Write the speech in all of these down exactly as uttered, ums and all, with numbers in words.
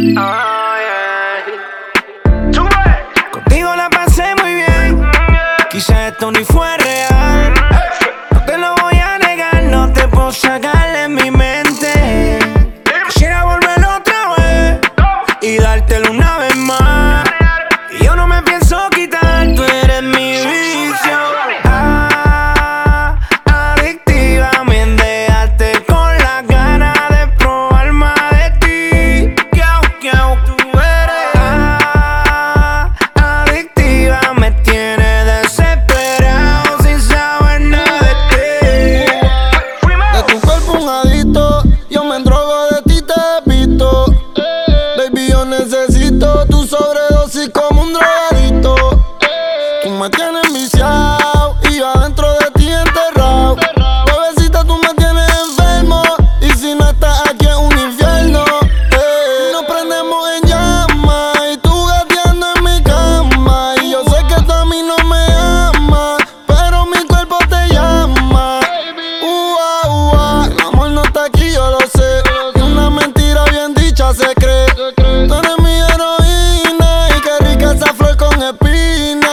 Oh, yeah. Contigo la pasé muy bien. Quizás esto ni fue real. No te lo voy a negar, no te puedo sacar de mi mente. Quisiera volver otra vez y dártelo una vez más. Y yo no me pienso quitar, tú eres mi vicio. Ah, adictiva, me dejaste con las ganas de probar más de ti. Kiau, kiau, tú eres. Ah, adictiva, me tienes desesperado sin saber nada de ti. De tu cuerpo un adicto, yo me endrogo de ti, te he visto. Baby, yo necesito tu sobredosis como un drogadicto. Tú me tienes viciado y yo adentro de ti enterrado. Bebecita, tú me tienes enfermo y si no estás aquí es un infierno. Eh, nos prendemos en llamas y tú gateando en mi cama. Y yo sé que tú a mí no me amas, pero mi cuerpo te llama. Ua, ua, el amor no está aquí, yo lo sé. Y una mentira bien dicha se cree. Tú eres mi heroína y qué rica esa flor con espina.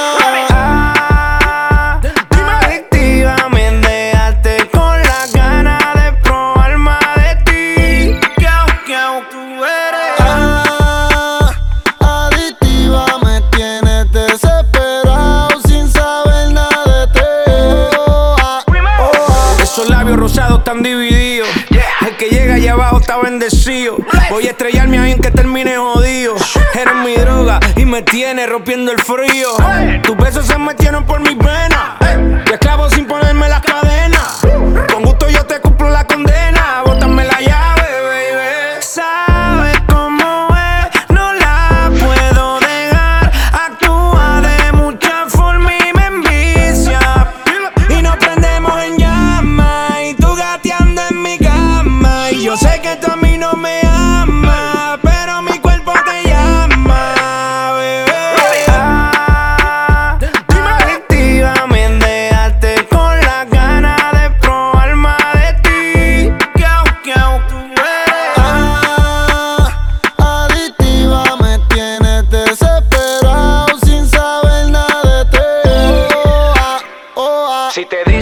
Ah, adictiva, me dejaste con las ganas de probar más de ti. Kiau, kiau, tú eres. Ah, adictiva, me tienes desesperado sin saber nada de ti. Oh, ah, oh, ah. Esos labios rosados están divididos. El que llega allá abajo está bendecido. Voy a estrellarme ahí en que termine jodido. Eres mi droga y me tiene rompiendo el frío. Tus besos se metieron por mis venas. Yo esclavo sin ponerme las cadenas. Con gusto yo te cumplo la condena. Bótame la llave, baby. Sabes cómo es, no la puedo dejar. Actúa de muchas formas y me envicia. Y nos prendemos en llamas y tú gateando en mi cama. Y yo sé que tú a mí no me amas, pero mi cuerpo te llama, bebé. Ah, adictiva, me dejaste con las ganas de probar más de ti. Kiau, kiau, tú eres. Ah, adictiva, me tienes desesperado sin saber nada de ti. Oh, ah, oh, ah. Si te digo